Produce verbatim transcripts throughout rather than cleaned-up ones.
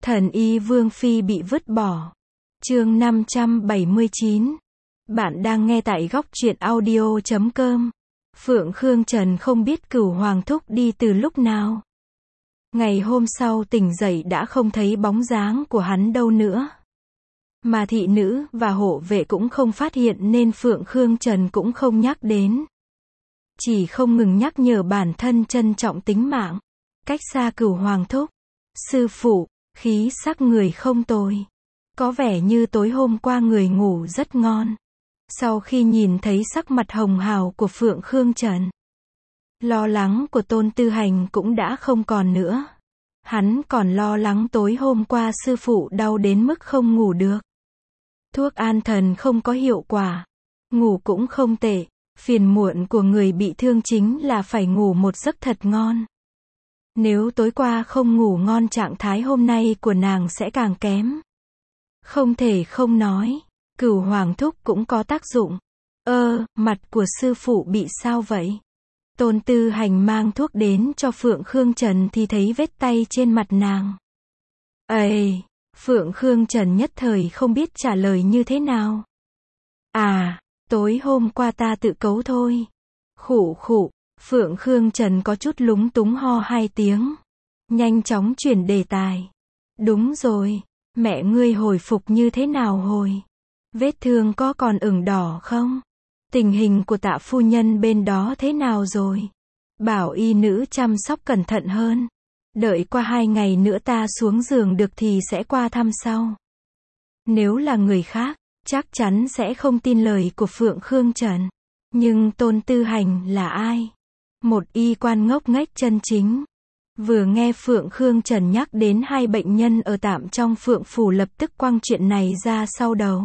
Thần y Vương Phi bị vứt bỏ. Chương năm trăm bảy mươi chín. Bạn đang nghe tại góc truyện audio chấm com. Phượng Khương Trần không biết Cửu Hoàng thúc đi từ lúc nào. Ngày hôm sau tỉnh dậy đã không thấy bóng dáng của hắn đâu nữa. Mà thị nữ và hộ vệ cũng không phát hiện nên Phượng Khương Trần cũng không nhắc đến. Chỉ không ngừng nhắc nhở bản thân trân trọng tính mạng. Cách xa Cửu Hoàng thúc. Sư phụ, khí sắc người không tồi. Có vẻ như tối hôm qua người ngủ rất ngon. Sau khi nhìn thấy sắc mặt hồng hào của Phượng Khương Trần, lo lắng của Tôn Tư Hành cũng đã không còn nữa. Hắn còn lo lắng tối hôm qua sư phụ đau đến mức không ngủ được. Thuốc an thần không có hiệu quả. Ngủ cũng không tệ. Phiền muộn của người bị thương chính là phải ngủ một giấc thật ngon. Nếu tối qua không ngủ ngon trạng thái hôm nay của nàng sẽ càng kém. Không thể không nói, Cửu Hoàng thúc cũng có tác dụng. Ơ, mặt của sư phụ bị sao vậy? Tôn Tư Hành mang thuốc đến cho Phượng Khương Trần thì thấy vết tay trên mặt nàng. Ây, Phượng Khương Trần nhất thời không biết trả lời như thế nào. À, tối hôm qua ta tự cấu thôi. Khụ khụ, Phượng Khương Trần có chút lúng túng ho hai tiếng. Nhanh chóng chuyển đề tài. Đúng rồi, mẹ ngươi hồi phục như thế nào hồi? Vết thương có còn ửng đỏ không? Tình hình của Tạ phu nhân bên đó thế nào rồi? Bảo y nữ chăm sóc cẩn thận hơn. Đợi qua hai ngày nữa ta xuống giường được thì sẽ qua thăm sau. Nếu là người khác, chắc chắn sẽ không tin lời của Phượng Khương Trần. Nhưng Tôn Tư Hành là ai? Một y quan ngốc nghếch chân chính. Vừa nghe Phượng Khương Trần nhắc đến hai bệnh nhân ở tạm trong Phượng Phủ lập tức quăng chuyện này ra sau đầu.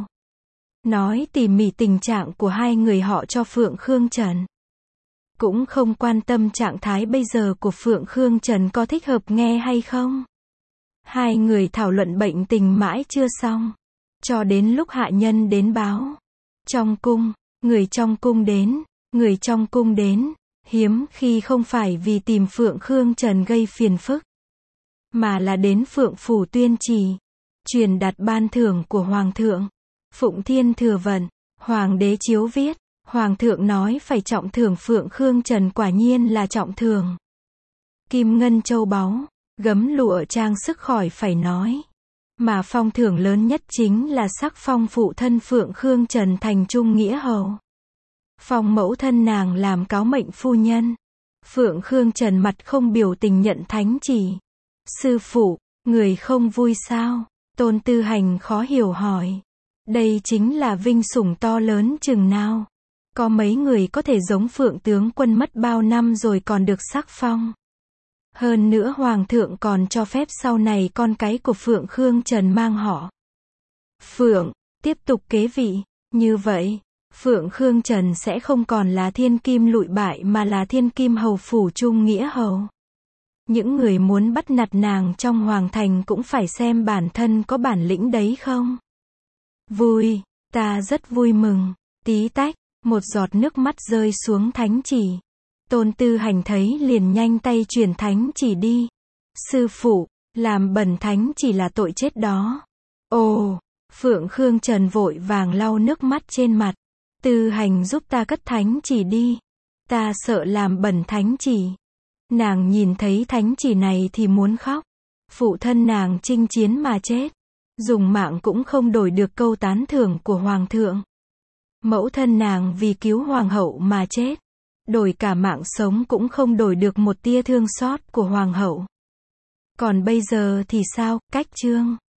Nói tỉ mỉ tình trạng của hai người họ cho Phượng Khương Trần. Cũng không quan tâm trạng thái bây giờ của Phượng Khương Trần có thích hợp nghe hay không. Hai người thảo luận bệnh tình mãi chưa xong. Cho đến lúc hạ nhân đến báo. Trong cung, người trong cung đến, người trong cung đến. Hiếm khi không phải vì tìm Phượng Khương Trần gây phiền phức, mà là đến Phượng Phủ tuyên chỉ, truyền đạt ban thưởng của Hoàng thượng. Phụng Thiên thừa vận, Hoàng đế chiếu viết, Hoàng thượng nói phải trọng thưởng Phượng Khương Trần, quả nhiên là trọng thưởng. Kim ngân châu báu, gấm lụa trang sức khỏi phải nói. Mà phong thưởng lớn nhất chính là sắc phong phụ thân Phượng Khương Trần thành trung nghĩa hầu. Phong mẫu thân nàng làm cáo mệnh phu nhân. Phượng Khương Trần mặt không biểu tình nhận thánh chỉ. Sư phụ, người không vui sao? Tôn Tư Hành khó hiểu hỏi. Đây chính là vinh sủng to lớn chừng nào. Có mấy người có thể giống Phượng tướng quân mất bao năm rồi còn được sắc phong. Hơn nữa Hoàng thượng còn cho phép sau này con cái của Phượng Khương Trần mang họ Phượng, tiếp tục kế vị. Như vậy, Phượng Khương Trần sẽ không còn là thiên kim lụi bại mà là thiên kim hầu phủ trung nghĩa hầu. Những người muốn bắt nạt nàng trong hoàng thành cũng phải xem bản thân có bản lĩnh đấy không. Vui, ta rất vui mừng. Tí tách, một giọt nước mắt rơi xuống thánh chỉ. Tôn Tư Hành thấy liền nhanh tay truyền thánh chỉ đi. Sư phụ, làm bẩn thánh chỉ là tội chết đó. Ồ, Phượng Khương Trần vội vàng lau nước mắt trên mặt. Tư Hành giúp ta cất thánh chỉ đi. Ta sợ làm bẩn thánh chỉ. Nàng nhìn thấy thánh chỉ này thì muốn khóc. Phụ thân nàng chinh chiến mà chết. Dùng mạng cũng không đổi được câu tán thưởng của Hoàng thượng. Mẫu thân nàng vì cứu Hoàng hậu mà chết. Đổi cả mạng sống cũng không đổi được một tia thương xót của Hoàng hậu. Còn bây giờ thì sao, cách chương